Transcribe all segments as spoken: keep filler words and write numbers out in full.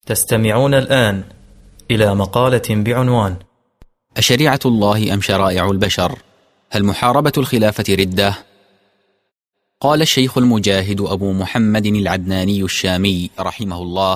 تستمعون الآن إلى مقالة بعنوان: أشريعة الله أم شرائع البشر؟ هل محاربة الخلافة ردة؟ قال الشيخ المجاهد أبو محمد العدناني الشامي رحمه الله: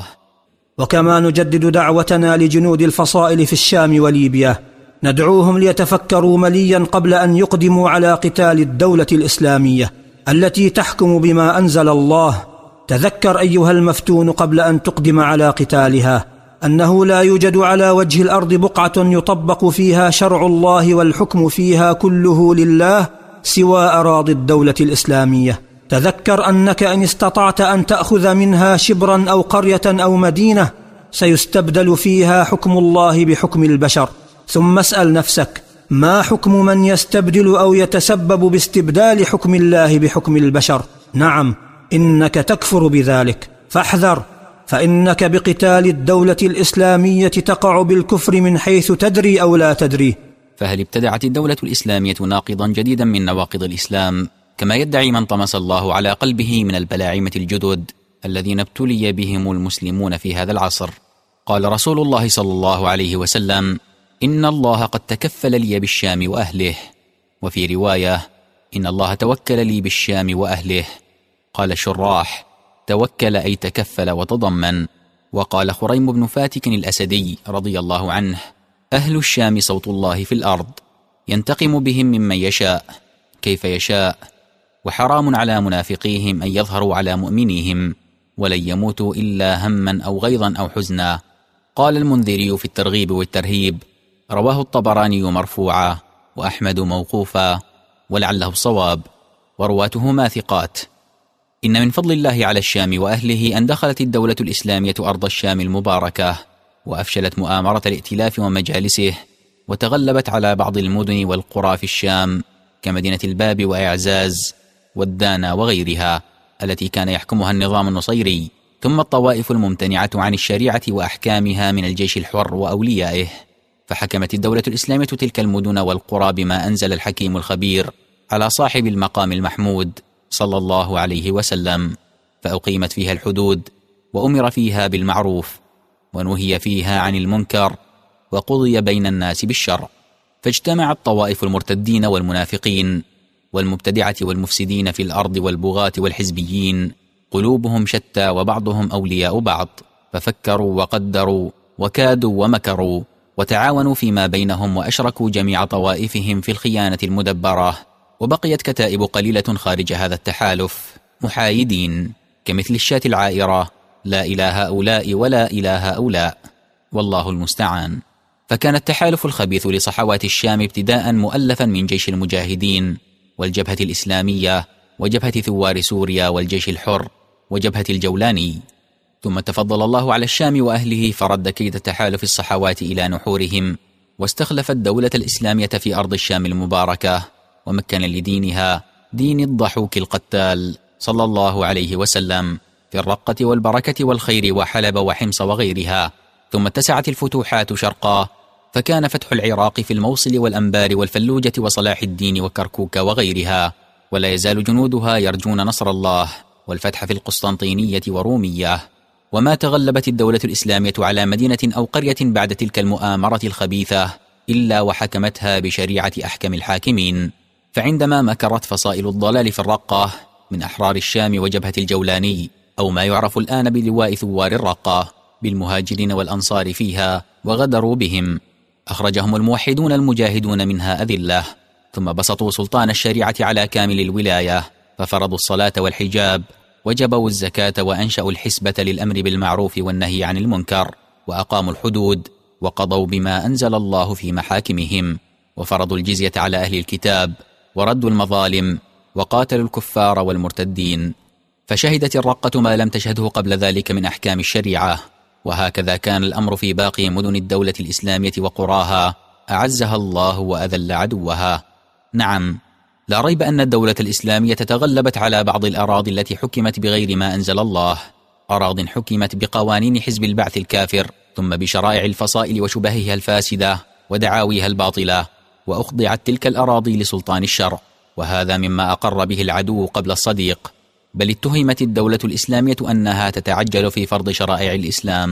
وكما نجدد دعوتنا لجنود الفصائل في الشام وليبيا، ندعوهم ليتفكروا مليا قبل أن يقدموا على قتال الدولة الإسلامية التي تحكم بما أنزل الله. تذكر أيها المفتون قبل أن تقدم على قتالها أنه لا يوجد على وجه الأرض بقعة يطبق فيها شرع الله والحكم فيها كله لله سوى أراضي الدولة الإسلامية. تذكر أنك إن استطعت أن تأخذ منها شبرا أو قرية أو مدينة سيستبدل فيها حكم الله بحكم البشر. ثم اسأل نفسك: ما حكم من يستبدل أو يتسبب باستبدال حكم الله بحكم البشر؟ نعم، إنك تكفر بذلك، فاحذر، فإنك بقتال الدولة الإسلامية تقع بالكفر من حيث تدري أو لا تدري. فهل ابتدعت الدولة الإسلامية ناقضا جديدا من نواقض الإسلام كما يدعي من طمس الله على قلبه من البلاعمة الجدد الذين ابتلي بهم المسلمون في هذا العصر؟ قال رسول الله صلى الله عليه وسلم: إن الله قد تكفل لي بالشام وأهله. وفي رواية: إن الله توكل لي بالشام وأهله. قال الشراح: توكل أي تكفل وتضمن. وقال خريم بن فاتك الأسدي رضي الله عنه: أهل الشام صوت الله في الأرض، ينتقم بهم ممن يشاء كيف يشاء، وحرام على منافقيهم أن يظهروا على مؤمنيهم، ولن يموتوا إلا هما أو غيظا أو حزنا. قال المنذري في الترغيب والترهيب: رواه الطبراني مرفوعا وأحمد موقوفا ولعله الصواب، ورواتهما ثقات. إن من فضل الله على الشام وأهله أن دخلت الدولة الإسلامية أرض الشام المباركة، وأفشلت مؤامرة الائتلاف ومجالسه، وتغلبت على بعض المدن والقرى في الشام كمدينة الباب وإعزاز والدانا وغيرها التي كان يحكمها النظام النصيري، ثم الطوائف الممتنعة عن الشريعة وأحكامها من الجيش الحر وأوليائه. فحكمت الدولة الإسلامية تلك المدن والقرى بما أنزل الحكيم الخبير على صاحب المقام المحمود صلى الله عليه وسلم، فأقيمت فيها الحدود، وأمر فيها بالمعروف، ونهي فيها عن المنكر، وقضي بين الناس بالشرع. فاجتمعت طوائف المرتدين والمنافقين والمبتدعة والمفسدين في الأرض والبغاة والحزبيين، قلوبهم شتى وبعضهم أولياء بعض، ففكروا وقدروا وكادوا ومكروا، وتعاونوا فيما بينهم، وأشركوا جميع طوائفهم في الخيانة المدبرة. وبقيت كتائب قليلة خارج هذا التحالف محايدين كمثل الشاة العائرة، لا إله هؤلاء ولا إله هؤلاء، والله المستعان. فكان التحالف الخبيث لصحوات الشام ابتداء مؤلفا من جيش المجاهدين والجبهة الإسلامية وجبهة ثوار سوريا والجيش الحر وجبهة الجولاني، ثم تفضل الله على الشام وأهله فرد كيد تحالف الصحوات إلى نحورهم، واستخلف الدولة الإسلامية في أرض الشام المباركة، ومكن لدينها دين الضحوك القتال صلى الله عليه وسلم في الرقة والبركة والخير وحلب وحمص وغيرها. ثم اتسعت الفتوحات شرقا، فكان فتح العراق في الموصل والأنبار والفلوجة وصلاح الدين وكركوك وغيرها، ولا يزال جنودها يرجون نصر الله والفتح في القسطنطينية ورومية. وما تغلبت الدولة الإسلامية على مدينة أو قرية بعد تلك المؤامرة الخبيثة إلا وحكمتها بشريعة أحكم الحاكمين. فعندما مكرت فصائل الضلال في الرقة من أحرار الشام وجبهة الجولاني، أو ما يعرف الآن بلواء ثوار الرقة، بالمهاجرين والأنصار فيها، وغدروا بهم، أخرجهم الموحدون المجاهدون منها أذلة، ثم بسطوا سلطان الشريعة على كامل الولاية، ففرضوا الصلاة والحجاب، وجبوا الزكاة، وأنشأوا الحسبة للأمر بالمعروف والنهي عن المنكر، وأقاموا الحدود، وقضوا بما أنزل الله في محاكمهم، وفرضوا الجزية على أهل الكتاب، وردوا المظالم، وقاتلوا الكفار والمرتدين. فشهدت الرقة ما لم تشهده قبل ذلك من أحكام الشريعة. وهكذا كان الأمر في باقي مدن الدولة الإسلامية وقراها، أعزها الله وأذل عدوها. نعم، لا ريب أن الدولة الإسلامية تغلبت على بعض الأراضي التي حكمت بغير ما أنزل الله، أراض حكمت بقوانين حزب البعث الكافر، ثم بشرائع الفصائل وشبهها الفاسدة ودعاويها الباطلة، وأخضعت تلك الأراضي لسلطان الشرع. وهذا مما أقر به العدو قبل الصديق، بل اتهمت الدولة الإسلامية أنها تتعجل في فرض شرائع الإسلام،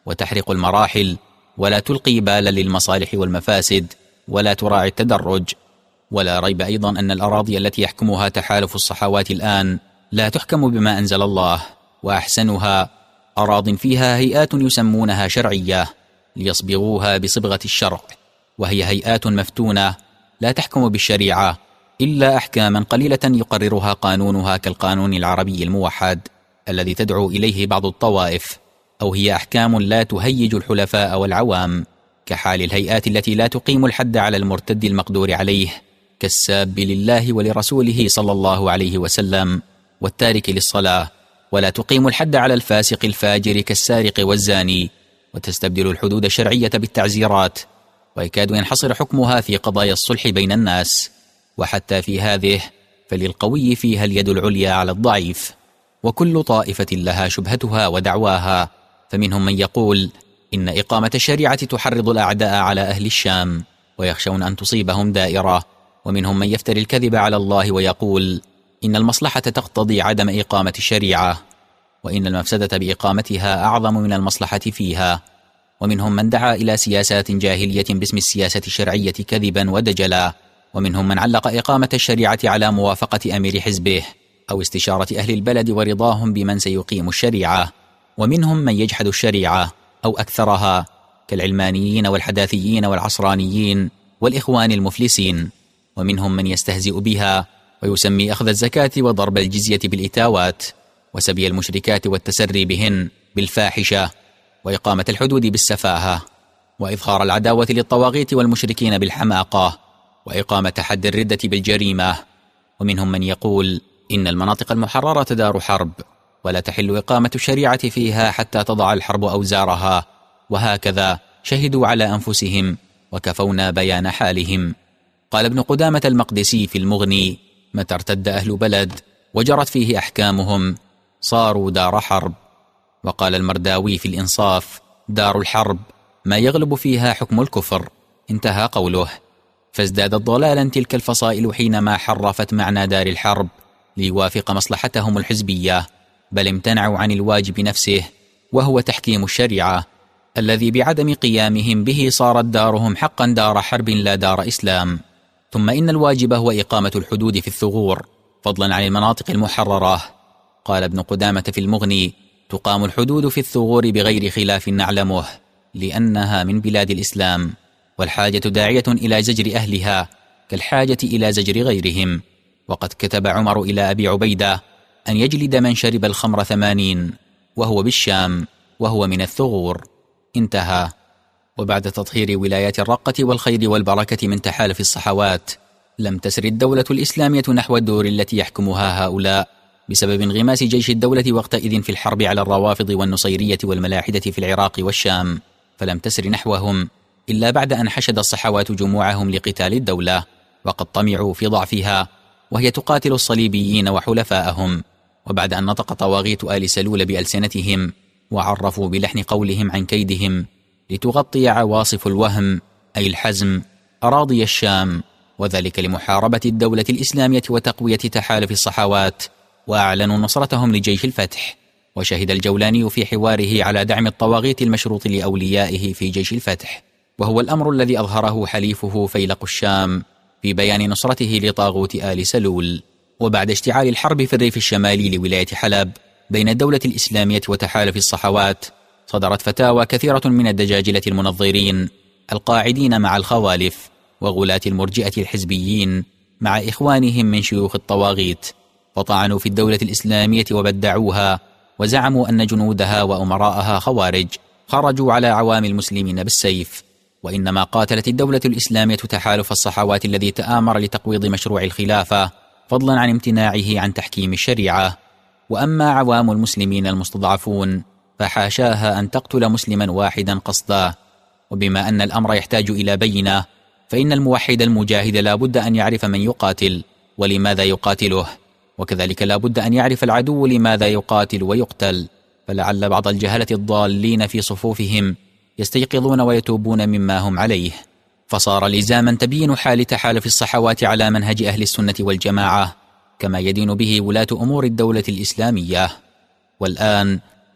وتحرق المراحل، ولا تلقي بالا للمصالح والمفاسد، ولا تراعي التدرج. ولا ريب أيضا أن الأراضي التي يحكمها تحالف الصحوات الآن لا تحكم بما أنزل الله، وأحسنها أراض فيها هيئات يسمونها شرعية ليصبغوها بصبغة الشرع، وهي هيئات مفتونة لا تحكم بالشريعة إلا أحكاما قليلة يقررها قانونها كالقانون العربي الموحد الذي تدعو إليه بعض الطوائف، أو هي أحكام لا تهيج الحلفاء والعوام، كحال الهيئات التي لا تقيم الحد على المرتد المقدور عليه كالساب لله ولرسوله صلى الله عليه وسلم والتارك للصلاة، ولا تقيم الحد على الفاسق الفاجر كالسارق والزاني، وتستبدل الحدود الشرعية بالتعزيرات، ويكاد ينحصر حكمها في قضايا الصلح بين الناس. وحتى في هذه فللقوي فيها اليد العليا على الضعيف، وكل طائفة لها شبهتها ودعواها، فمنهم من يقول إن إقامة الشريعة تحرض الأعداء على أهل الشام ويخشون أن تصيبهم دائرة، ومنهم من يفتري الكذب على الله ويقول إن المصلحة تقتضي عدم إقامة الشريعة، وإن المفسدة بإقامتها أعظم من المصلحة فيها. ومنهم من دعا إلى سياسات جاهلية باسم السياسة الشرعية كذبا ودجلا، ومنهم من علق إقامة الشريعة على موافقة أمير حزبه أو استشارة أهل البلد ورضاهم بمن سيقيم الشريعة. ومنهم من يجحد الشريعة أو أكثرها كالعلمانيين والحداثيين والعصرانيين والإخوان المفلسين. ومنهم من يستهزئ بها ويسمي أخذ الزكاة وضرب الجزية بالإتاوات، وسبي المشركات والتسري بهن بالفاحشة، وإقامة الحدود بالسفاهة، وإظهار العداوة للطواغيت والمشركين بالحماقة، وإقامة حد الردة بالجريمة. ومنهم من يقول إن المناطق المحررة دار حرب، ولا تحل إقامة الشريعة فيها حتى تضع الحرب أوزارها، وهكذا شهدوا على أنفسهم وكفونا بيان حالهم. قال ابن قدامة المقدسي في المغني: متى ارتد أهل بلد وجرت فيه أحكامهم صاروا دار حرب. وقال المرداوي في الإنصاف: دار الحرب ما يغلب فيها حكم الكفر. انتهى قوله. فازدادت ضلالا تلك الفصائل حينما حرفت معنى دار الحرب ليوافق مصلحتهم الحزبية، بل امتنعوا عن الواجب نفسه وهو تحكيم الشريعة الذي بعدم قيامهم به صارت دارهم حقا دار حرب لا دار إسلام. ثم إن الواجب هو إقامة الحدود في الثغور فضلا عن المناطق المحررة. قال ابن قدامة في المغني: تقام الحدود في الثغور بغير خلاف نعلمه، لأنها من بلاد الإسلام، والحاجة داعية إلى زجر أهلها كالحاجة إلى زجر غيرهم. وقد كتب عمر إلى أبي عبيدة أن يجلد من شرب الخمر ثمانين وهو بالشام وهو من الثغور. انتهى. وبعد تطهير ولايات الرقة والخير والبركة من تحالف الصحوات، لم تسر الدولة الإسلامية نحو الدور التي يحكمها هؤلاء بسبب انغماس جيش الدولة وقتئذ في الحرب على الروافض والنصيرية والملاحدة في العراق والشام، فلم تسر نحوهم إلا بعد أن حشد الصحوات جموعهم لقتال الدولة، وقد طمعوا في ضعفها وهي تقاتل الصليبيين وحلفاءهم، وبعد أن نطق طواغيت آل سلول بألسنتهم وعرفوا بلحن قولهم عن كيدهم لتغطي عواصف الوهم أي الحزم أراضي الشام، وذلك لمحاربة الدولة الإسلامية وتقوية تحالف الصحوات، وأعلنوا نصرتهم لجيش الفتح. وشهد الجولاني في حواره على دعم الطواغيت المشروط لأوليائه في جيش الفتح، وهو الأمر الذي أظهره حليفه فيلق الشام في بيان نصرته لطاغوت آل سلول. وبعد اشتعال الحرب في الريف الشمالي لولاية حلب بين الدولة الإسلامية وتحالف الصحوات، صدرت فتاوى كثيرة من الدجاجلة المنظرين القاعدين مع الخوالف وغلاة المرجئة الحزبيين مع إخوانهم من شيوخ الطواغيت، وطعنوا في الدولة الإسلامية وبدعوها، وزعموا أن جنودها وأمراءها خوارج خرجوا على عوام المسلمين بالسيف، وإنما قاتلت الدولة الإسلامية تحالف الصحوات الذي تآمر لتقويض مشروع الخلافة فضلا عن امتناعه عن تحكيم الشريعة. وأما عوام المسلمين المستضعفون فحاشاها أن تقتل مسلما واحدا قصدا. وبما أن الأمر يحتاج إلى بينة، فإن الموحد المجاهد لا بد أن يعرف من يقاتل ولماذا يقاتله، وكذلك لا بد أن يعرف العدو لماذا يقاتل ويقتل. فلعل بعض الجهلة الضالين في صفوفهم يستيقظون ويتوبون مما هم عليه، فصار لزاما تبيين حال تحالف الصحوات على منهج أهل السنة والجماعة كما يدين به ولاة أمور الدولة الإسلامية. والآن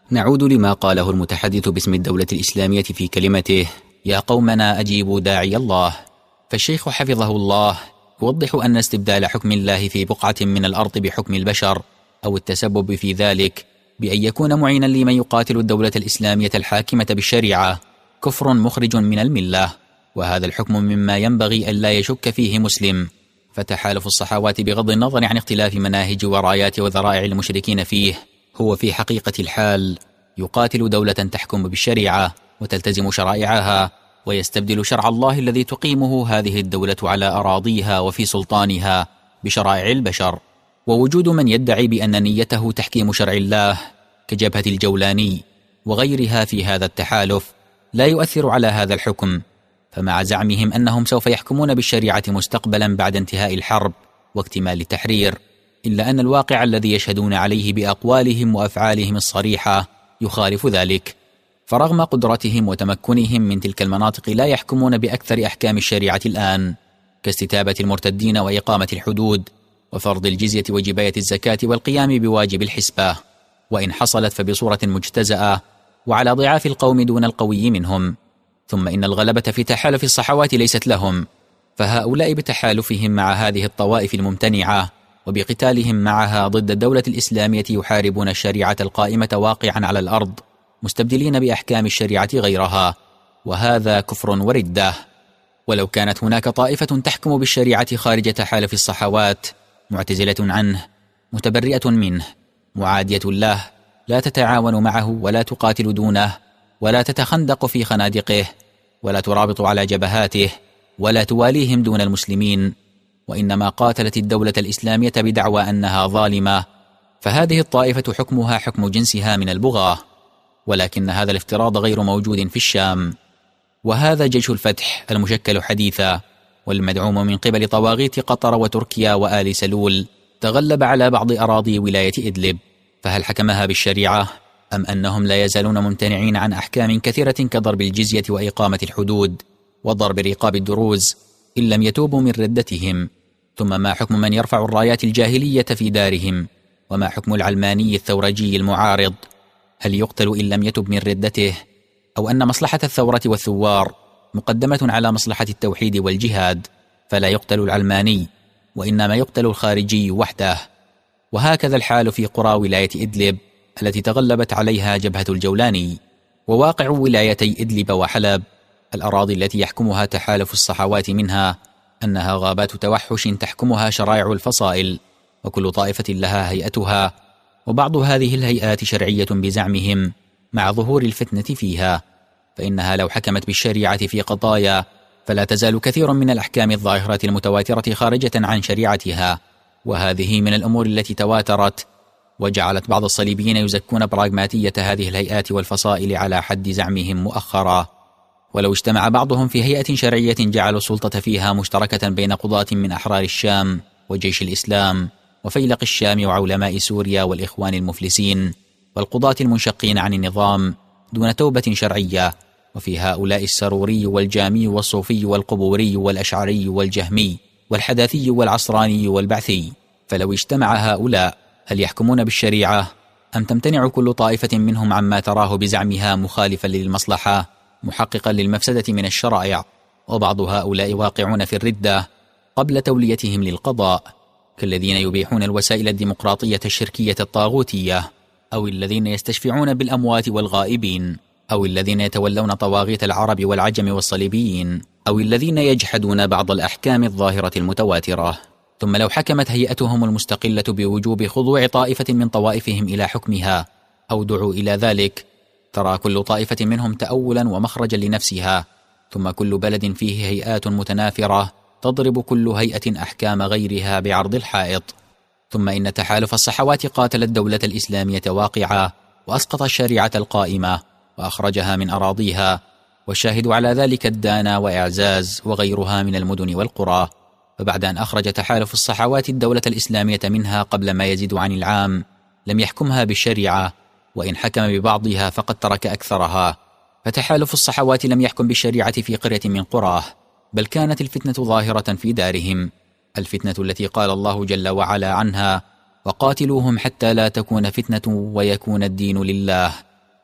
نعود لما قاله المتحدث باسم الدولة الإسلامية في كلمته: يا قومنا أجيبوا داعي الله. فالشيخ حفظه الله يوضح أن استبدال حكم الله في بقعة من الأرض بحكم البشر، أو التسبب في ذلك بأن يكون معينا لمن يقاتل الدولة الإسلامية الحاكمة بالشريعة، كفر مخرج من الملة، وهذا الحكم مما ينبغي أن لا يشك فيه مسلم. فتحالف الصحوات بغض النظر عن اختلاف مناهج ورايات وذرائع المشركين فيه، هو في حقيقة الحال يقاتل دولة تحكم بالشريعة وتلتزم شرائعها، ويستبدل شرع الله الذي تقيمه هذه الدولة على أراضيها وفي سلطانها بشرائع البشر. ووجود من يدعي بأن نيته تحكيم شرع الله كجبهة الجولاني وغيرها في هذا التحالف لا يؤثر على هذا الحكم، فمع زعمهم أنهم سوف يحكمون بالشريعة مستقبلا بعد انتهاء الحرب واكتمال التحرير، إلا أن الواقع الذي يشهدون عليه بأقوالهم وأفعالهم الصريحة يخالف ذلك. فرغم قدرتهم وتمكنهم من تلك المناطق لا يحكمون بأكثر أحكام الشريعة الآن، كاستتابة المرتدين وإقامة الحدود وفرض الجزية وجباية الزكاة والقيام بواجب الحسبة، وإن حصلت فبصورة مجتزأة وعلى ضعاف القوم دون القوي منهم. ثم إن الغلبة في تحالف الصحوات ليست لهم، فهؤلاء بتحالفهم مع هذه الطوائف الممتنعة وبقتالهم معها ضد الدولة الإسلامية يحاربون الشريعة القائمة واقعا على الأرض، مستبدلين بأحكام الشريعة غيرها، وهذا كفر وردة. ولو كانت هناك طائفة تحكم بالشريعة خارج تحالف الصحوات، معتزلة عنه، متبرئة منه، معادية له، لا تتعاون معه ولا تقاتل دونه، ولا تتخندق في خنادقه، ولا ترابط على جبهاته، ولا تواليهم دون المسلمين، وإنما قاتلت الدولة الإسلامية بدعوى أنها ظالمة، فهذه الطائفة حكمها حكم جنسها من البغاة. ولكن هذا الافتراض غير موجود في الشام، وهذا جيش الفتح المشكل حديثا والمدعوم من قبل طواغيت قطر وتركيا وآل سلول تغلب على بعض أراضي ولاية إدلب، فهل حكمها بالشريعة أم أنهم لا يزالون ممتنعين عن أحكام كثيرة كضرب الجزية وإقامة الحدود وضرب رقاب الدروز إن لم يتوبوا من ردتهم؟ ثم ما حكم من يرفع الرايات الجاهلية في دارهم؟ وما حكم العلماني الثورجي المعارض؟ هل يقتل إن لم يتب من ردته؟ أو أن مصلحة الثورة والثوار مقدمة على مصلحة التوحيد والجهاد، فلا يقتل العلماني وإنما يقتل الخارجي وحده؟ وهكذا الحال في قرى ولاية إدلب التي تغلبت عليها جبهة الجولاني. وواقع ولايتي إدلب وحلب، الأراضي التي يحكمها تحالف الصحوات، منها أنها غابات توحش تحكمها شرائع الفصائل، وكل طائفة لها هيئتها، وبعض هذه الهيئات شرعية بزعمهم مع ظهور الفتنة فيها، فإنها لو حكمت بالشريعة في قضايا فلا تزال كثير من الأحكام الظاهرة المتواترة خارجة عن شريعتها. وهذه من الأمور التي تواترت وجعلت بعض الصليبيين يزكون براغماتية هذه الهيئات والفصائل على حد زعمهم مؤخرا. ولو اجتمع بعضهم في هيئة شرعية جعلوا السلطة فيها مشتركة بين قضاة من أحرار الشام وجيش الإسلام وفيلق الشام وعلماء سوريا والإخوان المفلسين والقضاة المنشقين عن النظام دون توبة شرعية، وفي هؤلاء السروري والجامي والصوفي والقبوري والأشعري والجهمي والحداثي والعصراني والبعثي، فلو اجتمع هؤلاء هل يحكمون بالشريعة أم تمتنع كل طائفة منهم عما تراه بزعمها مخالفا للمصلحة محققا للمفسدة من الشرائع؟ وبعض هؤلاء واقعون في الردة قبل توليتهم للقضاء، كالذين يبيحون الوسائل الديمقراطية الشركية الطاغوتية، أو الذين يستشفعون بالأموات والغائبين، أو الذين يتولون طواغيت العرب والعجم والصليبيين، أو الذين يجحدون بعض الأحكام الظاهرة المتواترة. ثم لو حكمت هيئتهم المستقلة بوجوب خضوع طائفة من طوائفهم إلى حكمها أو دعوا إلى ذلك، ترى كل طائفة منهم تأولا ومخرجا لنفسها، ثم كل بلد فيه هيئات متنافرة تضرب كل هيئة أحكام غيرها بعرض الحائط. ثم إن تحالف الصحوات قاتل الدولة الإسلامية واقعة وأسقط الشريعة القائمة وأخرجها من أراضيها، والشاهد على ذلك الدانا وإعزاز وغيرها من المدن والقرى. فبعد أن أخرج تحالف الصحوات الدولة الإسلامية منها قبل ما يزيد عن العام لم يحكمها بالشريعة، وإن حكم ببعضها فقد ترك أكثرها. فتحالف الصحوات لم يحكم بالشريعة في قرية من قراه، بل كانت الفتنة ظاهرة في دارهم، الفتنة التي قال الله جل وعلا عنها: وقاتلوهم حتى لا تكون فتنة ويكون الدين لله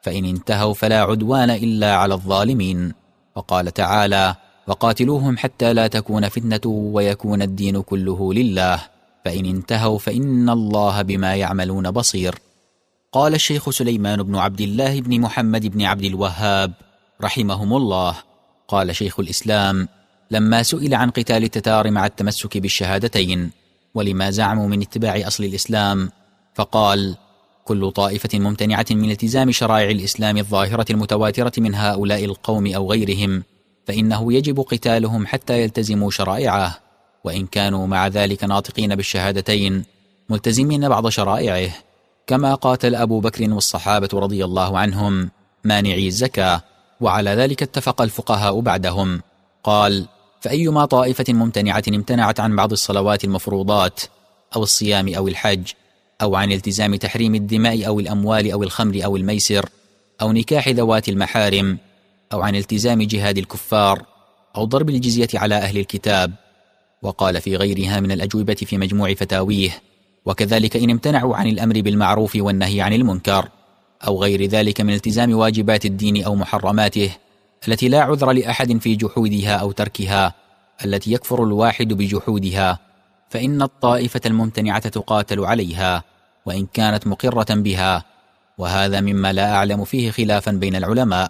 فإن انتهوا فلا عدوان إلا على الظالمين. وقال تعالى: وقاتلوهم حتى لا تكون فتنة ويكون الدين كله لله، فإن انتهوا فإن الله بما يعملون بصير. قال الشيخ سليمان بن عبد الله بن محمد بن عبد الوهاب رحمهم الله: قال شيخ الإسلام لما سئل عن قتال التتار مع التمسك بالشهادتين ولما زعموا من اتباع أصل الإسلام، فقال: كل طائفة ممتنعة من التزام شرائع الإسلام الظاهرة المتواترة من هؤلاء القوم أو غيرهم فإنه يجب قتالهم حتى يلتزموا شرائعه، وإن كانوا مع ذلك ناطقين بالشهادتين ملتزمين بعض شرائعه، كما قاتل أبو بكر والصحابة رضي الله عنهم مانعي الزكاة، وعلى ذلك اتفق الفقهاء بعدهم. قال: فأيما طائفة ممتنعة امتنعت عن بعض الصلوات المفروضات أو الصيام أو الحج، أو عن التزام تحريم الدماء أو الأموال أو الخمر أو الميسر أو نكاح ذوات المحارم، أو عن التزام جهاد الكفار أو ضرب الجزية على أهل الكتاب. وقال في غيرها من الأجوبة في مجموع فتاويه: وكذلك إن امتنعوا عن الأمر بالمعروف والنهي عن المنكر أو غير ذلك من التزام واجبات الدين أو محرماته التي لا عذر لأحد في جحودها أو تركها، التي يكفر الواحد بجحودها، فإن الطائفة الممتنعة تقاتل عليها وإن كانت مقرة بها، وهذا مما لا أعلم فيه خلافا بين العلماء.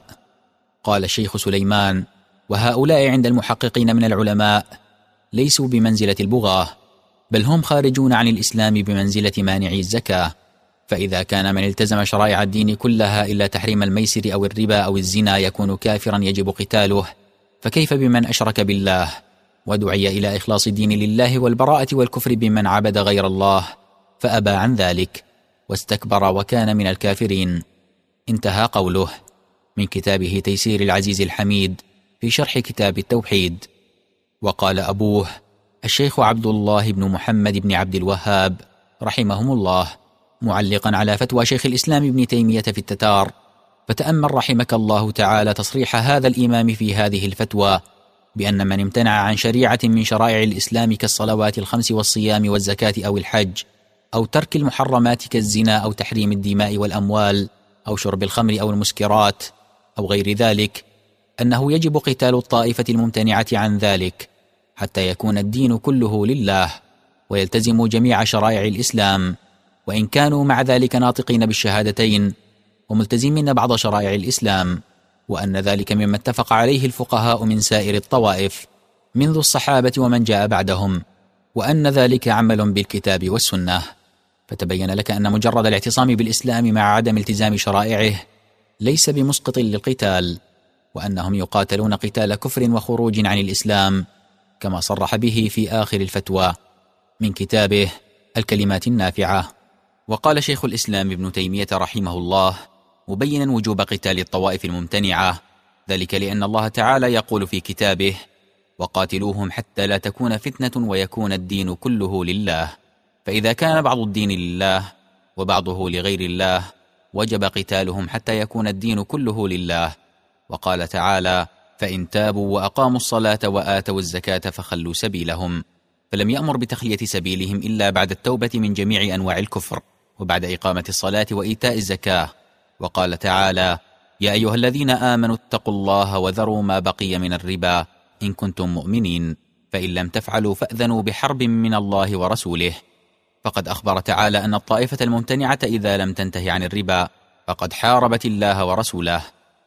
قال الشيخ سليمان: وهؤلاء عند المحققين من العلماء ليسوا بمنزلة البغاة، بل هم خارجون عن الإسلام بمنزلة مانعي الزكاة. فإذا كان من التزم شرائع الدين كلها إلا تحريم الميسر أو الربا أو الزنا يكون كافرا يجب قتاله، فكيف بمن أشرك بالله ودعي إلى إخلاص الدين لله والبراءة والكفر بمن عبد غير الله فأبى عن ذلك واستكبر وكان من الكافرين. انتهى قوله. من كتابه تيسير العزيز الحميد في شرح كتاب التوحيد. وقال أبوه الشيخ عبد الله بن محمد بن عبد الوهاب رحمهم الله معلقا على فتوى شيخ الإسلام ابن تيمية في التتار: فتأمل رحمك الله تعالى تصريح هذا الإمام في هذه الفتوى بأن من امتنع عن شريعة من شرائع الإسلام كالصلوات الخمس والصيام والزكاة أو الحج، أو ترك المحرمات كالزنا أو تحريم الدماء والأموال أو شرب الخمر أو المسكرات أو غير ذلك، أنه يجب قتال الطائفة الممتنعة عن ذلك حتى يكون الدين كله لله ويلتزموا جميع شرائع الإسلام، وإن كانوا مع ذلك ناطقين بالشهادتين وملتزمين بعض شرائع الإسلام، وأن ذلك مما اتفق عليه الفقهاء من سائر الطوائف منذ الصحابة ومن جاء بعدهم، وأن ذلك عمل بالكتاب والسنة. فتبين لك أن مجرد الاعتصام بالإسلام مع عدم التزام شرائعه ليس بمسقط للقتال، وأنهم يقاتلون قتال كفر وخروج عن الإسلام، كما صرح به في آخر الفتوى من كتابه الكلمات النافعة. وقال شيخ الإسلام ابن تيمية رحمه الله مبينا وجوب قتال الطوائف الممتنعة، ذلك لأن الله تعالى يقول في كتابه: وقاتلوهم حتى لا تكون فتنة ويكون الدين كله لله. فإذا كان بعض الدين لله وبعضه لغير الله وجب قتالهم حتى يكون الدين كله لله. وقال تعالى: فإن تابوا وأقاموا الصلاة وآتوا الزكاة فخلوا سبيلهم. فلم يأمر بتخلية سبيلهم إلا بعد التوبة من جميع أنواع الكفر وبعد إقامة الصلاة وإيتاء الزكاة. وقال تعالى: يا أيها الذين آمنوا اتقوا الله وذروا ما بقي من الربا إن كنتم مؤمنين، فإن لم تفعلوا فأذنوا بحرب من الله ورسوله. فقد أخبر تعالى أن الطائفة الممتنعة إذا لم تنتهي عن الربا فقد حاربت الله ورسوله،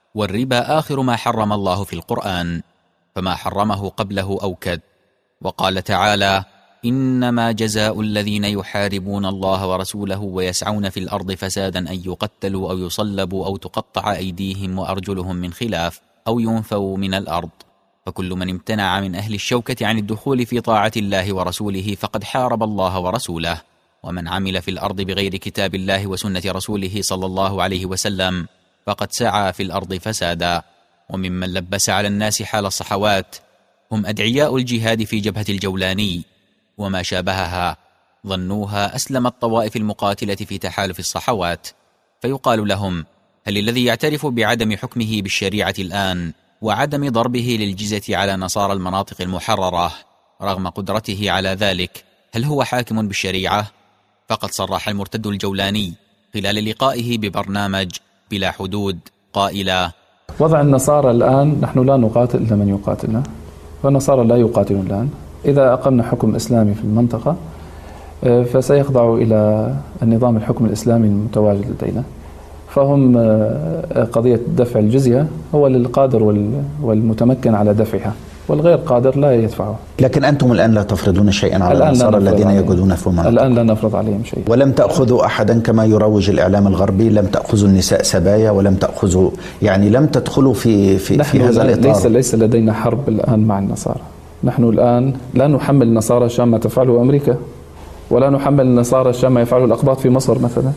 والربا آخر ما حرم الله في القرآن، فما حرمه قبله أوكد. وقال تعالى: إنما جزاء الذين يحاربون الله ورسوله ويسعون في الأرض فسادا أن يقتلوا أو يصلبوا أو تقطع أيديهم وأرجلهم من خلاف أو ينفوا من الأرض. فكل من امتنع من أهل الشوكة عن الدخول في طاعة الله ورسوله فقد حارب الله ورسوله. ومن عمل في الأرض بغير كتاب الله وسنة رسوله صلى الله عليه وسلم فقد سعى في الأرض فسادا. وممن لبس على الناس حال الصحوات هم أدعياء الجهاد في جبهة الجولاني وما شابهها، ظنوها أسلم الطوائف المقاتلة في تحالف الصحوات، فيقال لهم: هل الذي يعترف بعدم حكمه بالشريعة الآن وعدم ضربه للجزية على نصارى المناطق المحررة رغم قدرته على ذلك هل هو حاكم بالشريعة؟ فقد صرح المرتد الجولاني خلال لقائه ببرنامج بلا حدود قائلا: وضع النصارى الآن، نحن لا نقاتل إلا من يقاتلنا، والنصارى لا يقاتلون الآن. إذا أقمنا حكم إسلامي في المنطقة فسيخضع إلى النظام الحكم الإسلامي المتواجد لدينا، فهم قضية دفع الجزية هو للقادر والمتمكن على دفعها، والغير قادر لا يدفعه. لكن أنتم الآن لا تفرضون شيئا على النصارى الذين يجدون في المنطقة. الآن لا نفرض عليهم شيء. ولم تأخذوا أحدا كما يروج الإعلام الغربي، لم تأخذوا النساء سبايا، ولم تأخذوا يعني لم تدخلوا في في, في هذا الإطار. ليس ليس لدينا حرب الآن مع النصارى. نحن الآن لا نحمل النصارى الشام ما تفعله أمريكا، ولا نحمل النصارى الشام ما يفعله الأقباط في مصر مثلا.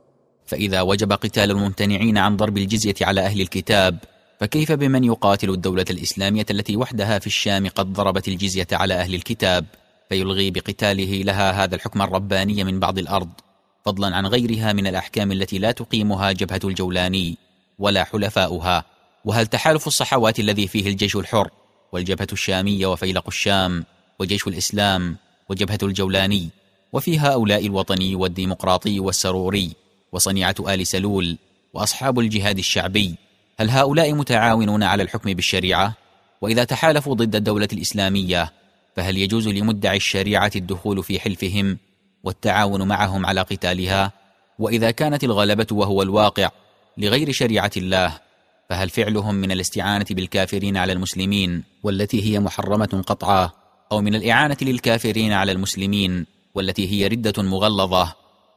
فإذا وجب قتال الممتنعين عن ضرب الجزية على أهل الكتاب، فكيف بمن يقاتل الدولة الإسلامية التي وحدها في الشام قد ضربت الجزية على أهل الكتاب، فيلغي بقتاله لها هذا الحكم الرباني من بعض الأرض، فضلا عن غيرها من الأحكام التي لا تقيمها جبهة الجولاني ولا حلفاؤها؟ وهل تحالف الصحوات الذي فيه الجيش الحر والجبهة الشامية وفيلق الشام وجيش الإسلام وجبهة الجولاني، وفي هؤلاء الوطني والديمقراطي والسروري وصنيعة آل سلول وأصحاب الجهاد الشعبي، هل هؤلاء متعاونون على الحكم بالشريعة؟ وإذا تحالفوا ضد الدولة الإسلامية، فهل يجوز لمدعي الشريعة الدخول في حلفهم والتعاون معهم على قتالها؟ وإذا كانت الغلبة وهو الواقع لغير شريعة الله، فهل فعلهم من الاستعانة بالكافرين على المسلمين والتي هي محرمة قطعا، أو من الإعانة للكافرين على المسلمين والتي هي ردة مغلظة؟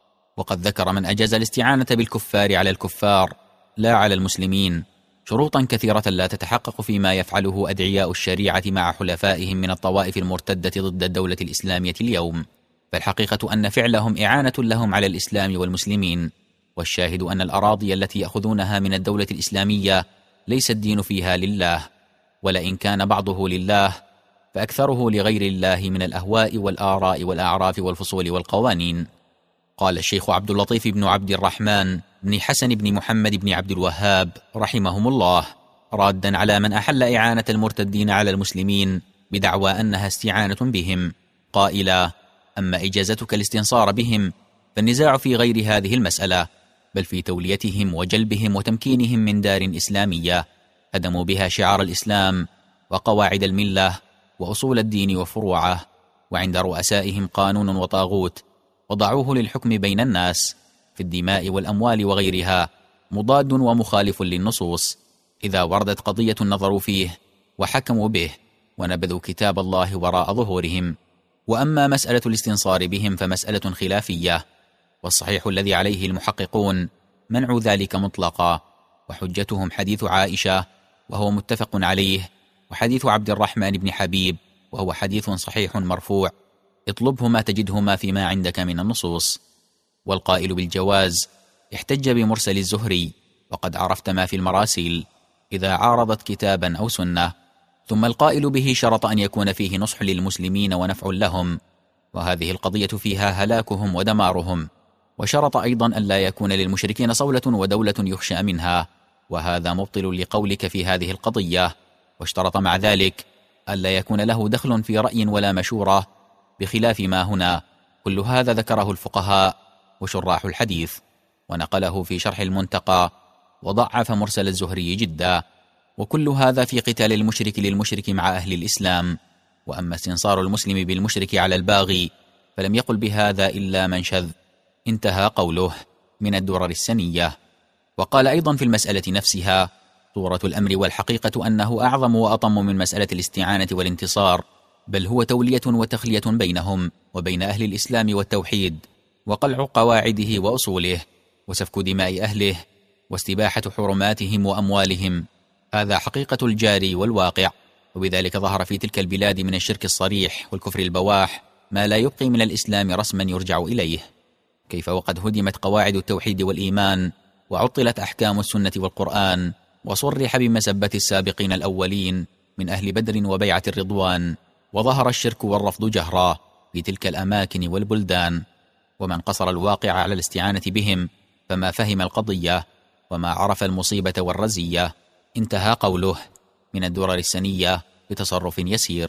وقد ذكر من أجاز الاستعانة بالكفار على الكفار لا على المسلمين شروطا كثيرة لا تتحقق فيما يفعله أدعياء الشريعة مع حلفائهم من الطوائف المرتدة ضد الدولة الإسلامية اليوم. فالحقيقة أن فعلهم إعانة لهم على الإسلام والمسلمين، والشاهد أن الأراضي التي يأخذونها من الدولة الإسلامية ليس الدين فيها لله، ولئن كان بعضه لله فأكثره لغير الله من الأهواء والآراء والأعراف والفصول والقوانين. قال الشيخ عبد اللطيف بن عبد الرحمن بن حسن بن محمد بن عبد الوهاب رحمهم الله، رادا على من أحل إعانة المرتدين على المسلمين بدعوى أنها استعانة بهم، قائلا: أما إجازتك الاستنصار بهم فالنزاع في غير هذه المسألة، بل في توليتهم وجلبهم وتمكينهم من دار إسلامية هدموا بها شعار الإسلام وقواعد الملة وأصول الدين وفروعه، وعند رؤسائهم قانون وطاغوت وضعوه للحكم بين الناس في الدماء والأموال وغيرها، مضاد ومخالف للنصوص. إذا وردت قضية نظروا فيه وحكموا به ونبذوا كتاب الله وراء ظهورهم. وأما مسألة الاستنصار بهم فمسألة خلافية، والصحيح الذي عليه المحققون منع ذلك مطلقا، وحجتهم حديث عائشة وهو متفق عليه، وحديث عبد الرحمن بن حبيب وهو حديث صحيح مرفوع: اطلبهما تجدهما فيما عندك من النصوص. والقائل بالجواز احتج بمرسل الزهري، وقد عرفت ما في المراسيل إذا عارضت كتابا أو سنة. ثم القائل به شرط أن يكون فيه نصح للمسلمين ونفع لهم، وهذه القضية فيها هلاكهم ودمارهم. وشرط أيضا أن لا يكون للمشركين صولة ودولة يخشى منها، وهذا مبطل لقولك في هذه القضية. واشترط مع ذلك أن لا يكون له دخل في رأي ولا مشورة، بخلاف ما هنا. كل هذا ذكره الفقهاء وشراح الحديث، ونقله في شرح المنتقى، وضعف مرسل الزهري جدا. وكل هذا في قتال المشرك للمشرك مع أهل الإسلام. وأما استنصار المسلم بالمشرك على الباغي فلم يقل بهذا إلا من شذ. انتهى قوله من الدرر السنية. وقال أيضا في المسألة نفسها: صورة الأمر والحقيقة أنه أعظم وأطم من مسألة الاستعانة والانتصار، بل هو تولية وتخلية بينهم وبين أهل الإسلام والتوحيد، وقلع قواعده وأصوله، وسفك دماء أهله، واستباحة حرماتهم وأموالهم. هذا حقيقة الجاري والواقع. وبذلك ظهر في تلك البلاد من الشرك الصريح والكفر البواح ما لا يبقي من الإسلام رسما يرجع إليه. كيف وقد هدمت قواعد التوحيد والإيمان، وعطلت أحكام السنة والقرآن، وصرح بمسبة السابقين الأولين من أهل بدر وبيعة الرضوان، وظهر الشرك والرفض جهرا في تلك الأماكن والبلدان. ومن قصر الواقع على الاستعانة بهم فما فهم القضية وما عرف المصيبة والرزية. انتهى قوله من الدرر السنية بتصرف يسير.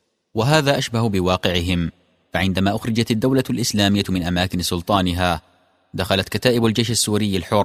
وهذا أشبه بواقعهم. فعندما أخرجت الدولة الإسلامية من أماكن سلطانها، دخلت كتائب الجيش السوري الحر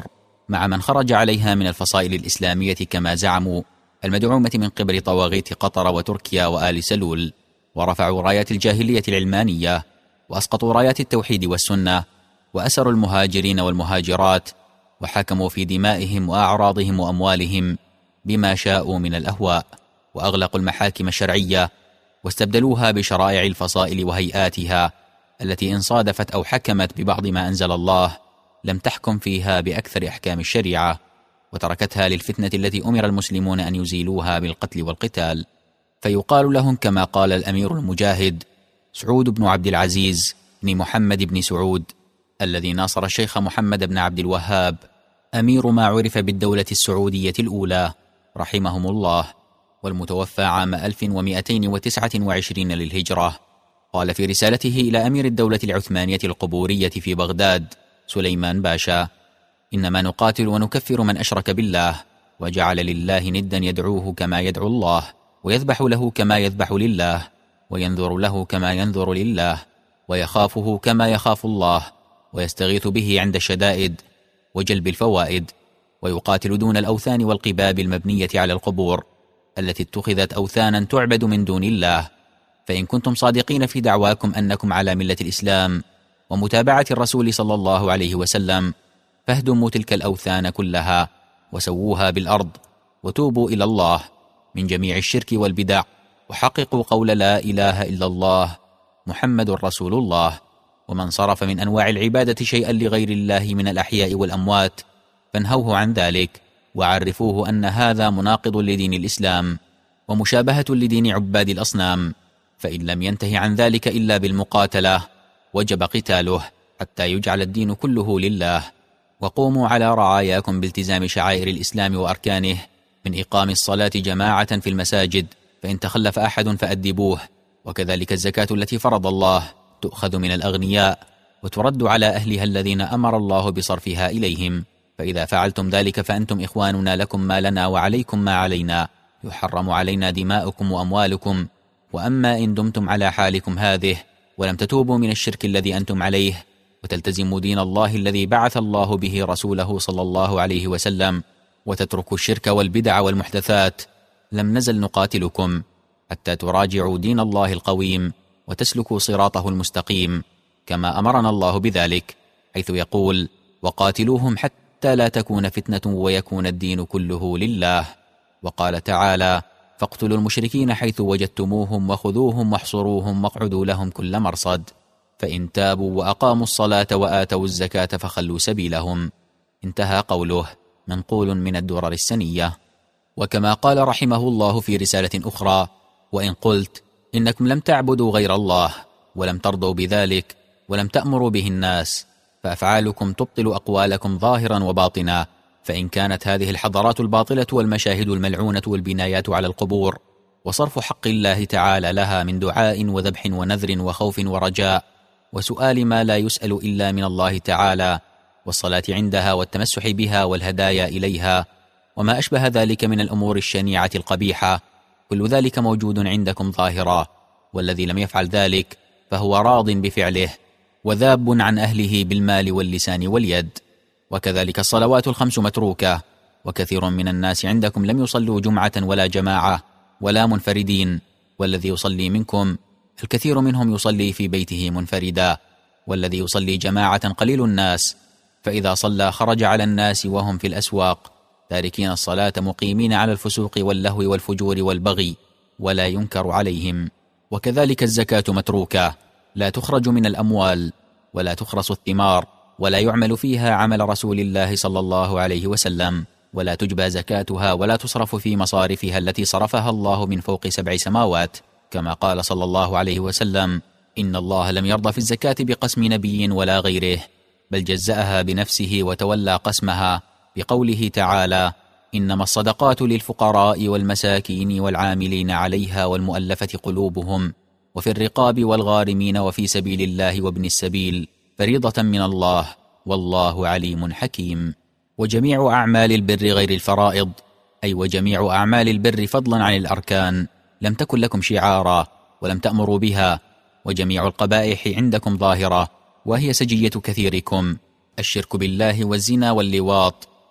مع من خرج عليها من الفصائل الإسلامية كما زعموا المدعومة من قبل طواغيت قطر وتركيا وآل سلول، ورفعوا رايات الجاهلية العلمانية، وأسقطوا رايات التوحيد والسنة، وأسروا المهاجرين والمهاجرات، وحكموا في دمائهم وأعراضهم وأموالهم بما شاءوا من الأهواء، وأغلقوا المحاكم الشرعية واستبدلوها بشرائع الفصائل وهيئاتها التي إن صادفت أو حكمت ببعض ما أنزل الله لم تحكم فيها بأكثر أحكام الشريعة، وتركتها للفتنة التي أمر المسلمون أن يزيلوها بالقتل والقتال. فيقال لهم كما قال الأمير المجاهد سعود بن عبد العزيز بن محمد بن سعود الذي ناصر الشيخ محمد بن عبد الوهاب أمير ما عرف بالدولة السعودية الأولى رحمهم الله، والمتوفى عام ألف ومئتين وتسعة وعشرين للهجرة، قال في رسالته إلى أمير الدولة العثمانية القبورية في بغداد سليمان باشا: إنما نقاتل ونكفر من أشرك بالله وجعل لله ندا يدعوه كما يدعو الله، ويذبح له كما يذبح لله، وينذر له كما ينذر لله، ويخافه كما يخاف الله، ويستغيث به عند الشدائد وجلب الفوائد، ويقاتل دون الأوثان والقباب المبنية على القبور التي اتخذت أوثانا تعبد من دون الله. فإن كنتم صادقين في دعواكم أنكم على ملة الإسلام ومتابعة الرسول صلى الله عليه وسلم فاهدموا تلك الأوثان كلها وسووها بالأرض، وتوبوا إلى الله من جميع الشرك والبدع، وحققوا قول لا إله إلا الله محمد رسول الله. ومن صرف من أنواع العبادة شيئا لغير الله من الأحياء والأموات فانهوه عن ذلك، وعرفوه أن هذا مناقض لدين الإسلام ومشابهة لدين عباد الأصنام، فإن لم ينتهي عن ذلك إلا بالمقاتلة وجب قتاله حتى يجعل الدين كله لله. وقوموا على رعاياكم بالتزام شعائر الإسلام وأركانه من إقام الصلاة جماعة في المساجد، فإن تخلف أحد فأدبوه، وكذلك الزكاة التي فرض الله تؤخذ من الأغنياء وترد على أهلها الذين أمر الله بصرفها إليهم، فإذا فعلتم ذلك فأنتم إخواننا، لكم ما لنا وعليكم ما علينا، يحرم علينا دماؤكم وأموالكم. وأما إن دمتم على حالكم هذه ولم تتوبوا من الشرك الذي أنتم عليه وتلتزموا دين الله الذي بعث الله به رسوله صلى الله عليه وسلم وتتركوا الشرك والبدع والمحدثات لم نزل نقاتلكم حتى تراجعوا دين الله القويم وتسلكوا صراطه المستقيم كما أمرنا الله بذلك، حيث يقول: وقاتلوهم حتى لا تكون فتنة ويكون الدين كله لله. وقال تعالى: فاقتلوا المشركين حيث وجدتموهم وخذوهم واحصروهم واقعدوا لهم كل مرصد، فإن تابوا وأقاموا الصلاة وآتوا الزكاة فخلوا سبيلهم. انتهى قوله، منقول من الدرر السنية. وكما قال رحمه الله في رسالة أخرى: وإن قلت إنكم لم تعبدوا غير الله ولم ترضوا بذلك ولم تأمروا به الناس فأفعالكم تبطل أقوالكم ظاهرا وباطنا، فإن كانت هذه الحضارات الباطلة والمشاهد الملعونة والبنايات على القبور وصرف حق الله تعالى لها من دعاء وذبح ونذر وخوف ورجاء وسؤال ما لا يسأل إلا من الله تعالى، والصلاة عندها والتمسح بها والهدايا إليها وما أشبه ذلك من الأمور الشنيعة القبيحة، كل ذلك موجود عندكم ظاهرا، والذي لم يفعل ذلك فهو راض بفعله وذاب عن أهله بالمال واللسان واليد. وكذلك الصلوات الخمس متروكة، وكثير من الناس عندكم لم يصلوا جمعة ولا جماعة ولا منفردين، والذي يصلي منكم الكثير منهم يصلي في بيته منفردا، والذي يصلي جماعة قليل الناس، فإذا صلى خرج على الناس وهم في الأسواق تاركين الصلاة مقيمين على الفسوق واللهو والفجور والبغي ولا ينكر عليهم. وكذلك الزكاة متروكة، لا تخرج من الأموال ولا تخرص الثمار ولا يعمل فيها عمل رسول الله صلى الله عليه وسلم، ولا تجبى زكاتها ولا تصرف في مصارفها التي صرفها الله من فوق سبع سماوات، كما قال صلى الله عليه وسلم: إن الله لم يرضى في الزكاة بقسم نبي ولا غيره، بل جزأها بنفسه وتولى قسمها بقوله تعالى: إنما الصدقات للفقراء والمساكين والعاملين عليها والمؤلفة قلوبهم وفي الرقاب والغارمين وفي سبيل الله وابن السبيل فريضة من الله والله عليم حكيم. وجميع أعمال البر غير الفرائض، أي وجميع أعمال البر فضلا عن الأركان، لم تكن لكم شعارا ولم تأمروا بها، وجميع القبائح عندكم ظاهرة، وهي سجية كثيركم: الشرك بالله والزنا واللواط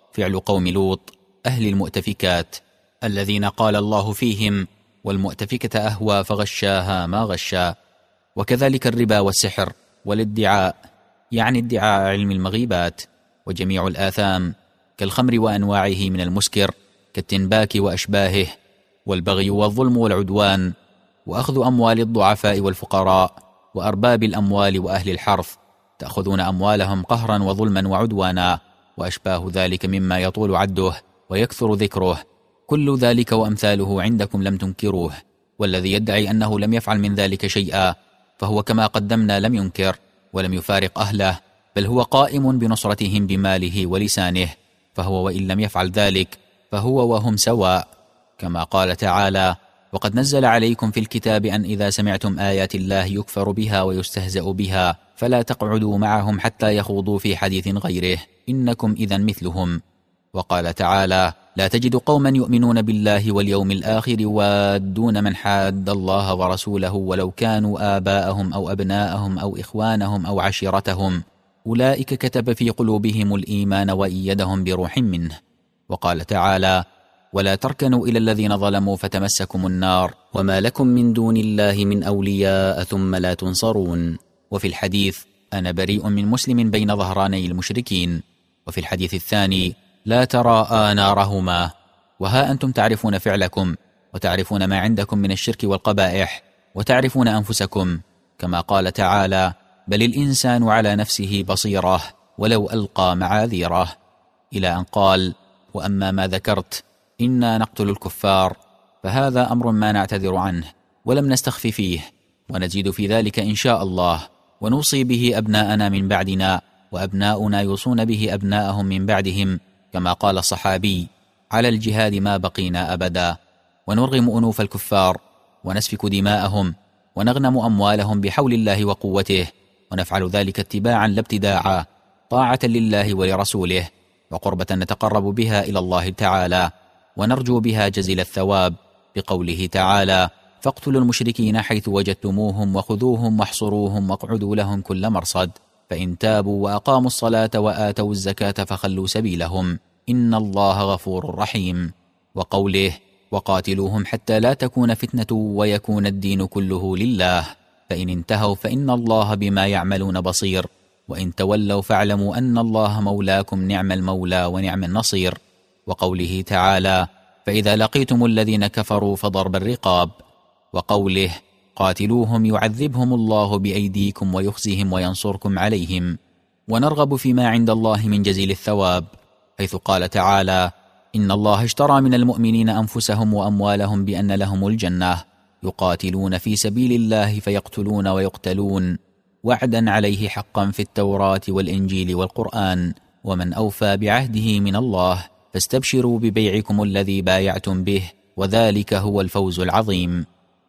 فعل قوم لوط أهل المؤتفكات الذين قال الله فيهم: والمؤتفكة أهوى فغشاها ما غشا. وكذلك الربا والسحر والادعاء، يعني ادعاء علم المغيبات، وجميع الآثام كالخمر وأنواعه من المسكر كالتنباك وأشباهه، والبغي والظلم والعدوان، وأخذ أموال الضعفاء والفقراء وأرباب الأموال وأهل الحرث، تأخذون أموالهم قهرا وظلما وعدوانا، وأشباه ذلك مما يطول عده ويكثر ذكره. كل ذلك وأمثاله عندكم لم تنكروه، والذي يدعي أنه لم يفعل من ذلك شيئا فهو كما قدمنا لم ينكر ولم يفارق أهله، بل هو قائم بنصرتهم بماله ولسانه، فهو وإن لم يفعل ذلك فهو وهم سواء، كما قال تعالى: وقد نزل عليكم في الكتاب أن إذا سمعتم آيات الله يكفر بها ويستهزأ بها فلا تقعدوا معهم حتى يخوضوا في حديث غيره إنكم إذا مثلهم. وقال تعالى: لا تجد قوما يؤمنون بالله واليوم الآخر يوادون من حاد الله ورسوله ولو كانوا آباءهم أو أبناءهم أو إخوانهم أو عشيرتهم أولئك كتب في قلوبهم الإيمان وأيدهم بروح منه. وقال تعالى: ولا تركنوا إلى الذين ظلموا فتمسكم النار وما لكم من دون الله من أولياء ثم لا تنصرون. وفي الحديث: أنا بريء من مسلم بين ظهراني المشركين. وفي الحديث الثاني: لا تراءى نارهما. وها أنتم تعرفون فعلكم وتعرفون ما عندكم من الشرك والقبائح وتعرفون أنفسكم، كما قال تعالى: بل الإنسان على نفسه بصيرة ولو ألقى معاذيره، إلى أن قال: وأما ما ذكرت إنا نقتل الكفار فهذا أمر ما نعتذر عنه ولم نستخف فيه، ونزيد في ذلك إن شاء الله، ونوصي به أبناءنا من بعدنا وأبناؤنا يوصون به أبناءهم من بعدهم، كما قال الصحابي: على الجهاد ما بقينا أبدا، ونرغم أنوف الكفار ونسفك دماءهم ونغنم أموالهم بحول الله وقوته، ونفعل ذلك اتباعا لا ابتداعا، طاعة لله ولرسوله، وقربة نتقرب بها إلى الله تعالى ونرجو بها جزيل الثواب، بقوله تعالى: فاقتلوا المشركين حيث وجدتموهم وخذوهم واحصروهم واقعدوا لهم كل مرصد، فإن تابوا وأقاموا الصلاة وآتوا الزكاة فخلوا سبيلهم إن الله غفور رحيم. وقوله: وقاتلوهم حتى لا تكون فتنة ويكون الدين كله لله، فإن انتهوا فإن الله بما يعملون بصير، وإن تولوا فاعلموا أن الله مولاكم نعم المولى ونعم النصير. وقوله تعالى: فإذا لقيتم الذين كفروا فضرب الرقاب. وقوله: قاتلوهم يعذبهم الله بأيديكم ويخزيهم وينصركم عليهم. ونرغب فيما عند الله من جزيل الثواب، حيث قال تعالى: إن الله اشترى من المؤمنين أنفسهم وأموالهم بأن لهم الجنة يقاتلون في سبيل الله فيقتلون ويقتلون وعدا عليه حقا في التوراة والإنجيل والقرآن، ومن أوفى بعهده من الله، فاستبشروا ببيعكم الذي بايعتم به وذلك هو الفوز العظيم.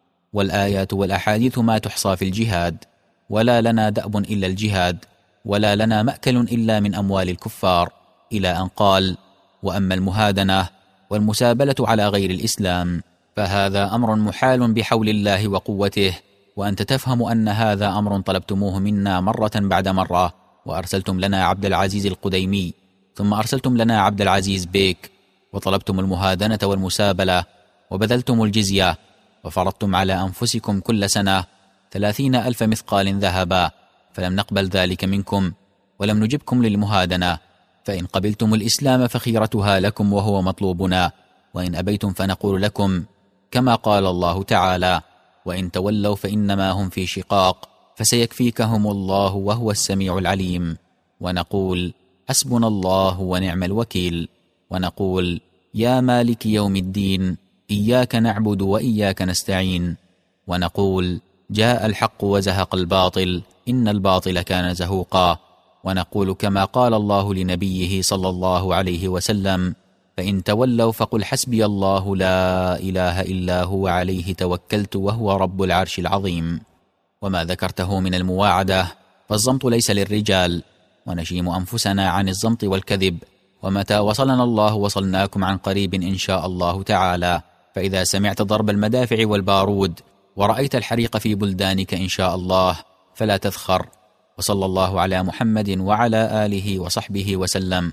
والآيات والأحاديث ما تحصى في الجهاد، ولا لنا دأب إلا الجهاد، ولا لنا مأكل إلا من أموال الكفار، إلى أن قال: وأما المهادنة والمسابلة على غير الإسلام فهذا أمر محال بحول الله وقوته، وأنت تفهم أن هذا أمر طلبتموه منا مرة بعد مرة، وأرسلتم لنا عبد العزيز القديمي، ثم أرسلتم لنا عبد العزيز بيك، وطلبتم المهادنة والمسابلة، وبذلتم الجزية، وفرضتم على أنفسكم كل سنة ثلاثين ألف مثقال ذهبا، فلم نقبل ذلك منكم ولم نجبكم للمهادنة، فإن قبلتم الإسلام فخيرتها لكم وهو مطلوبنا، وإن أبيتم فنقول لكم كما قال الله تعالى: وإن تولوا فإنما هم في شقاق فسيكفيكهم الله وهو السميع العليم. ونقول: حسبنا الله ونعم الوكيل. ونقول: يا مالك يوم الدين إياك نعبد وإياك نستعين. ونقول: جاء الحق وزهق الباطل إن الباطل كان زهوقا. ونقول كما قال الله لنبيه صلى الله عليه وسلم: فإن تولوا فقل حسبي الله لا إله إلا هو عليه توكلت وهو رب العرش العظيم. وما ذكرته من المواعدة فالزمط ليس للرجال، ونشيم أنفسنا عن الزمط والكذب، ومتى وصلنا الله وصلناكم عن قريب إن شاء الله تعالى. فإذا سمعت ضرب المدافع والبارود ورأيت الحريق في بلدانك إن شاء الله فلا تذخر. وصلى الله على محمد وعلى آله وصحبه وسلم.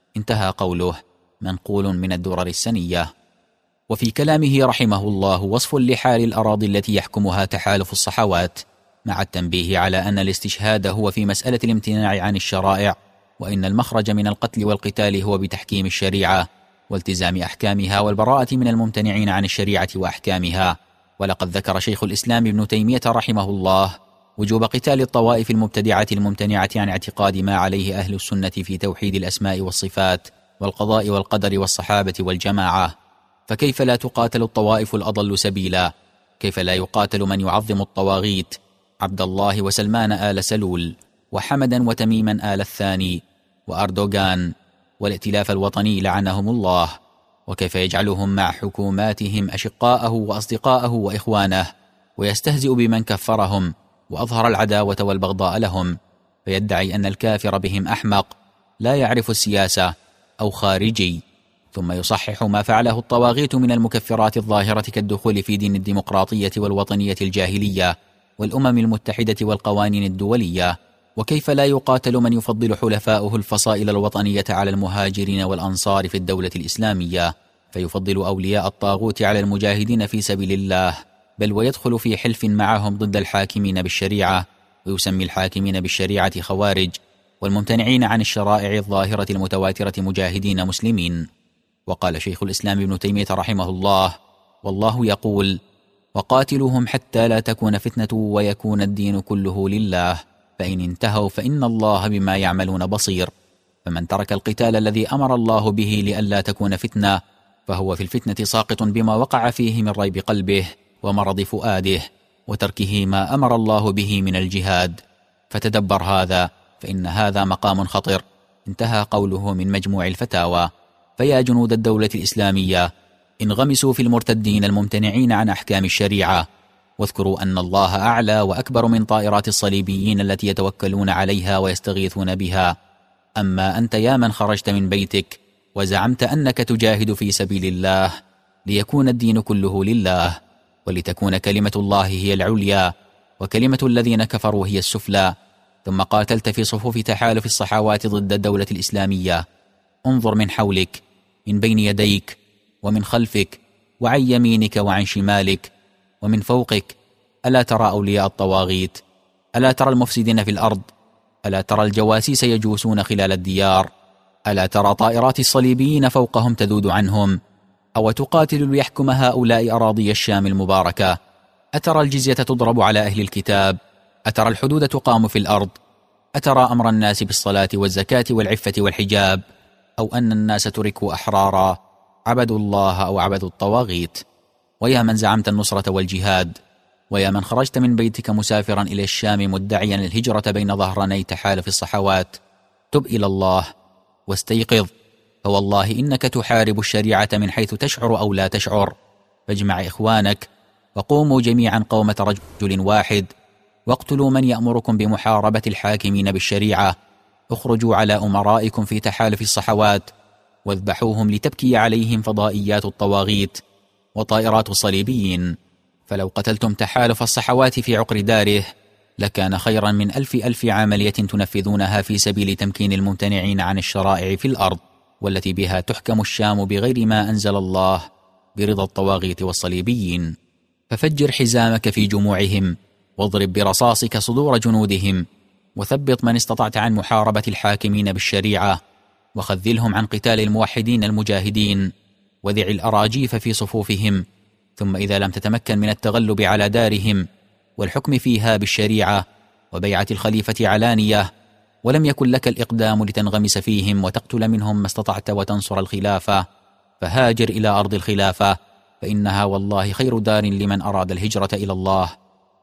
انتهى قوله، منقول من الدرر السنية. وفي كلامه رحمه الله وصف لحال الأراضي التي يحكمها تحالف الصحوات، مع التنبيه على أن الاستشهاد هو في مسألة الامتناع عن الشرائع، وإن المخرج من القتل والقتال هو بتحكيم الشريعة والتزام أحكامها والبراءة من الممتنعين عن الشريعة وأحكامها. ولقد ذكر شيخ الإسلام ابن تيمية رحمه الله وجوب قتال الطوائف المبتدعة الممتنعة عن اعتقاد ما عليه أهل السنة في توحيد الأسماء والصفات والقضاء والقدر والصحابة والجماعة. فكيف لا تقاتل الطوائف الأضل سبيلا؟ كيف لا يقاتل من يعظم الطواغيت، عبد الله وسلمان آل سلول، وحمدا وتميما آل الثاني، وأردوغان، والائتلاف الوطني لعنهم الله؟ وكيف يجعلهم مع حكوماتهم أشقاءه وأصدقاءه وإخوانه، ويستهزئ بمن كفرهم وأظهر العداوة والبغضاء لهم، فيدعي أن الكافر بهم أحمق لا يعرف السياسة أو خارجي، ثم يصحح ما فعله الطواغيت من المكفرات الظاهرة كالدخول في دين الديمقراطية والوطنية الجاهلية والأمم المتحدة والقوانين الدولية. وكيف لا يقاتل من يفضل حلفاؤه الفصائل الوطنية على المهاجرين والأنصار في الدولة الإسلامية، فيفضل أولياء الطاغوت على المجاهدين في سبيل الله، بل ويدخل في حلف معهم ضد الحاكمين بالشريعة، ويسمي الحاكمين بالشريعة خوارج، والممتنعين عن الشرائع الظاهرة المتواترة مجاهدين مسلمين. وقال شيخ الإسلام ابن تيمية رحمه الله: والله يقول: وقاتلوهم حتى لا تكون فتنة ويكون الدين كله لله، فإن انتهوا فإن الله بما يعملون بصير. فمن ترك القتال الذي أمر الله به لئلا تكون فتنة، فهو في الفتنة ساقط بما وقع فيه من ريب قلبه ومرض فؤاده، وتركه ما أمر الله به من الجهاد. فتدبر هذا، فإن هذا مقام خطر. انتهى قوله من مجموع الفتاوى. فيا جنود الدولة الإسلامية، انغمسوا في المرتدين الممتنعين عن أحكام الشريعة، واذكروا أن الله أعلى وأكبر من طائرات الصليبيين التي يتوكلون عليها ويستغيثون بها. أما أنت يا من خرجت من بيتك وزعمت أنك تجاهد في سبيل الله ليكون الدين كله لله، ولتكون كلمة الله هي العليا وكلمة الذين كفروا هي السفلى، ثم قاتلت في صفوف تحالف الصحوات ضد الدولة الإسلامية، انظر من حولك، من بين يديك ومن خلفك وعن يمينك وعن شمالك ومن فوقك. ألا ترى أولياء الطواغيت؟ ألا ترى المفسدين في الأرض؟ ألا ترى الجواسيس يجوسون خلال الديار؟ ألا ترى طائرات الصليبيين فوقهم تذود عنهم؟ أو تقاتل ليحكم هؤلاء أراضي الشام المباركة؟ أترى الجزية تضرب على أهل الكتاب؟ أترى الحدود تقام في الأرض؟ أترى أمر الناس بالصلاة والزكاة والعفة والحجاب؟ أو أن الناس تركوا أحرارا عبدوا الله أو عبدوا الطواغيت؟ ويا من زعمت النصرة والجهاد، ويا من خرجت من بيتك مسافرا إلى الشام مدعيا الهجرة بين ظهراني تحالف الصحوات، تب إلى الله واستيقظ، فوالله إنك تحارب الشريعة من حيث تشعر أو لا تشعر. فاجمع إخوانك وقوموا جميعا قومة رجل واحد، واقتلوا من يأمركم بمحاربة الحاكمين بالشريعة. اخرجوا على أمرائكم في تحالف الصحوات واذبحوهم لتبكي عليهم فضائيات الطواغيت وطائرات الصليبيين. فلو قتلتم تحالف الصحوات في عقر داره لكان خيرا من ألف ألف عملية تنفذونها في سبيل تمكين الممتنعين عن الشرائع في الأرض، والتي بها تحكم الشام بغير ما أنزل الله برضا الطواغيت والصليبيين. ففجر حزامك في جموعهم، واضرب برصاصك صدور جنودهم، وثبط من استطعت عن محاربة الحاكمين بالشريعة، وخذلهم عن قتال الموحدين المجاهدين، وذع الأراجيف في صفوفهم. ثم إذا لم تتمكن من التغلب على دارهم والحكم فيها بالشريعة وبيعة الخليفة علانية، ولم يكن لك الإقدام لتنغمس فيهم وتقتل منهم ما استطعت وتنصر الخلافة، فهاجر إلى أرض الخلافة، فإنها والله خير دار لمن أراد الهجرة إلى الله.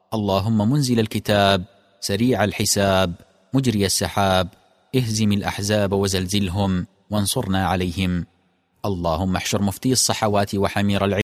اللهم منزل الكتاب، سريع الحساب، مجري السحاب، اهزم الأحزاب وزلزلهم وانصرنا عليهم. اللهم احشر مفتي الصحوات وحمير العلم